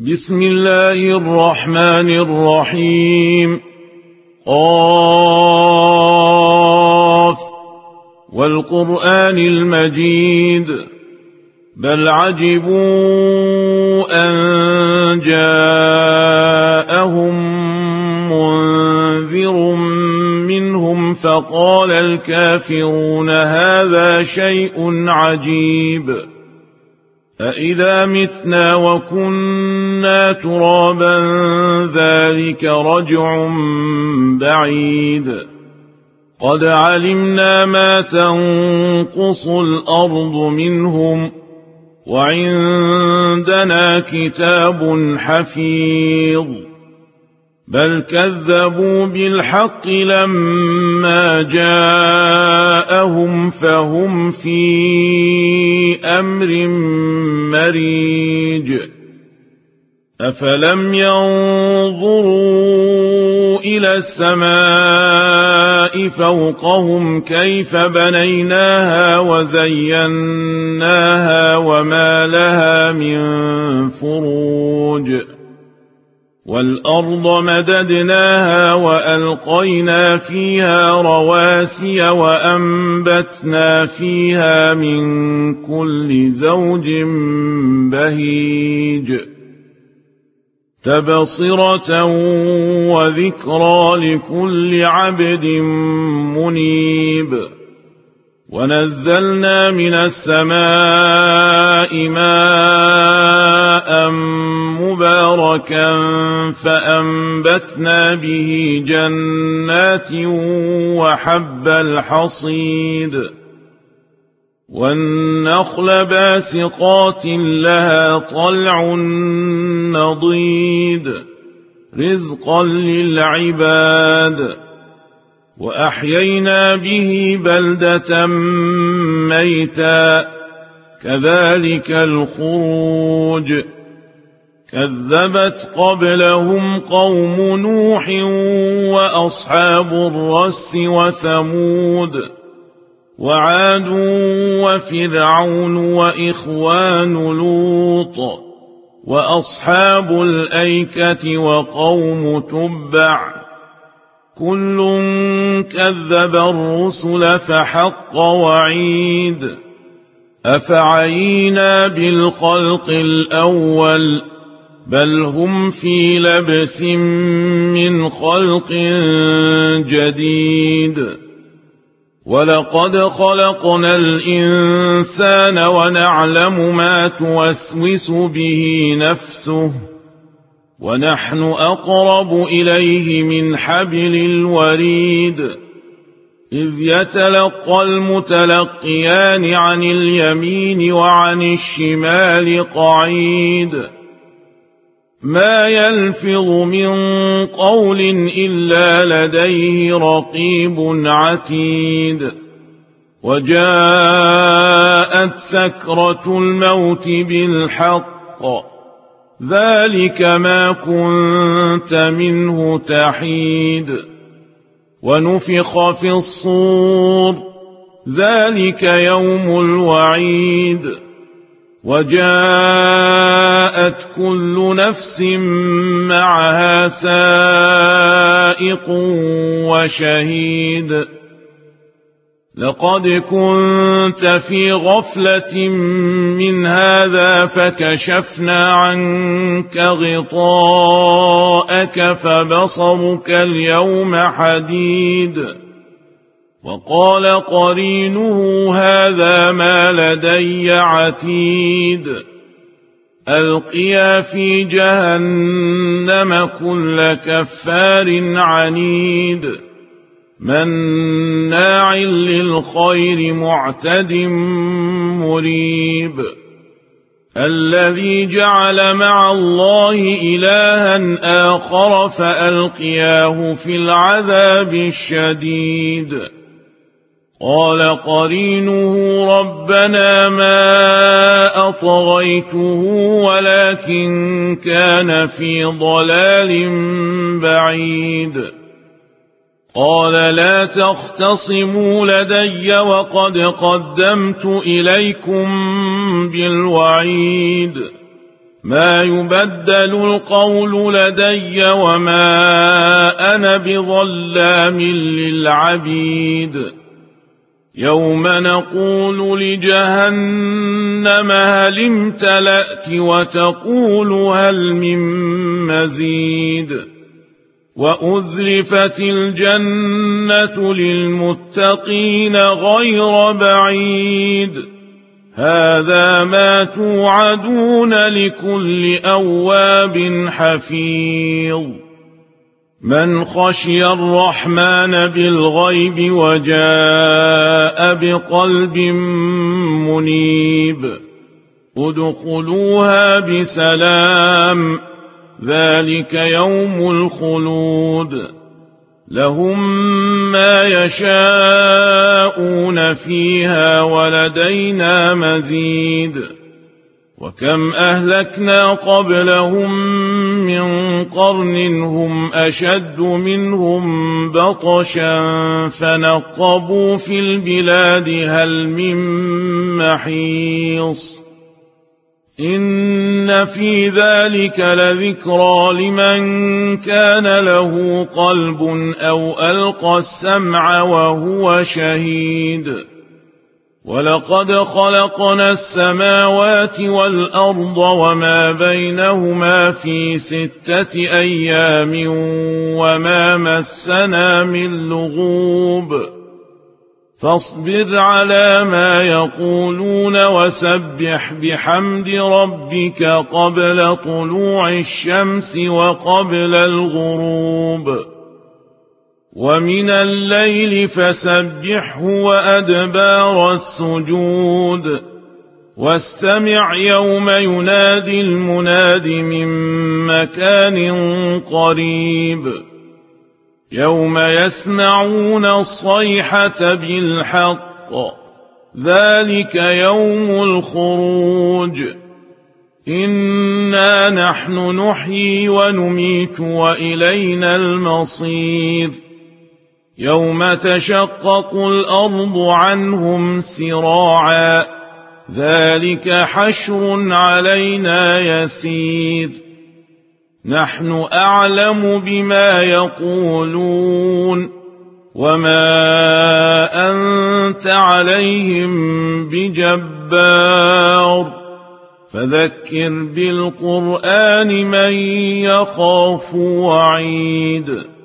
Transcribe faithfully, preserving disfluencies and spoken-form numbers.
بسم الله الرحمن الرحيم. قاف والقرآن المجيد بل عجبوا أن جاءهم منذر منهم فقال الكافرون هذا شيء عجيب أإذا متنا وكنا ترابا ذلك رجع بعيد قد علمنا ما تنقص الأرض منهم وعندنا كتاب حفيظ بل كذبوا بالحق لما جاءهم فهم في أمر مريج أفلم ينظروا إلى السماء فوقهم كيف بنيناها وزيناها وما لها من فروج والأرض مددناها وألقينا فيها رواسي وأنبتنا فيها من كل زوج بهيج تبصرة وذكرى لكل عبد منيب ونزلنا من السماء ماء مباركا فأنبتنا به جنات وحب الحصيد والنخل باسقات لها طلع نضيد رزقا للعباد وأحيينا به بلدة ميتا كذلك الخروج كذبت قبلهم قوم نوح وأصحاب الرس وثمود وعاد وفرعون وإخوان لوط وأصحاب الأيكة وقوم تبع كل كذب الرسل فحق وعيد أفعينا بالخلق الأول بل هم في لبس من خلق جديد ولقد خلقنا الإنسان ونعلم ما توسوس به نفسه ونحن أقرب إليه من حبل الوريد إذ يتلقى المتلقيان عن اليمين وعن الشمال قعيد ما يلفظ من قول إلا لديه رقيب عتيد وجاءت سكرة الموت بالحق ذلك ما كنت منه تحيد ونفخ في الصور ذلك يوم الوعيد وجاءت كل نفس معها سائق وشهيد لقد كنت في غفلة من هذا فكشفنا عنك غطاءك فبصرك اليوم حديد وقال قرينه هذا ما لدي عتيد ألقيا في جهنم كل كفار عنيد مناع للخير معتد مريب الذي جعل مع الله إلها آخر فألقياه في العذاب الشديد قال قرينه ربنا ما أطغيته ولكن كان في ضلال بعيد قال لا تختصموا لدي وقد قدمت إليكم بالوعيد ما يبدل القول لدي وما أنا بظلام للعبيد يوم نقول لجهنم هل امتلأت وتقول هل من مزيد وأزلفت الجنة للمتقين غير بعيد هذا ما توعدون لكل أواب حفيظ من خشي الرحمن بالغيب وجاء بقلب منيب ادخلوها بسلام ذلك يوم الخلود لهم ما يشاءون فيها ولدينا مزيد وكم أهلكنا قبلهم من قرن هم أشد منهم بطشا فنقبوا في البلاد هل من محيص إن في ذلك لذكرى لمن كان له قلب أو ألقى السمع وهو شهيد ولقد خلقنا السماوات والأرض وما بينهما في ستة أيام وما مسنا من لغوب فاصبر على ما يقولون وسبح بحمد ربك قبل طلوع الشمس وقبل الغروب ومن الليل فسبحه وأدبار السجود واستمع يوم ينادي المناد من مكان قريب يوم يسمعون الصيحة بالحق ذلك يوم الخروج إنا نحن نحيي ونميت وإلينا المصير يوم تشقق الأرض عنهم سراعا ذلك حشر علينا يسير نحن أعلم بما يقولون وما أنت عليهم بجبار فذكر بالقرآن من يخاف وعيد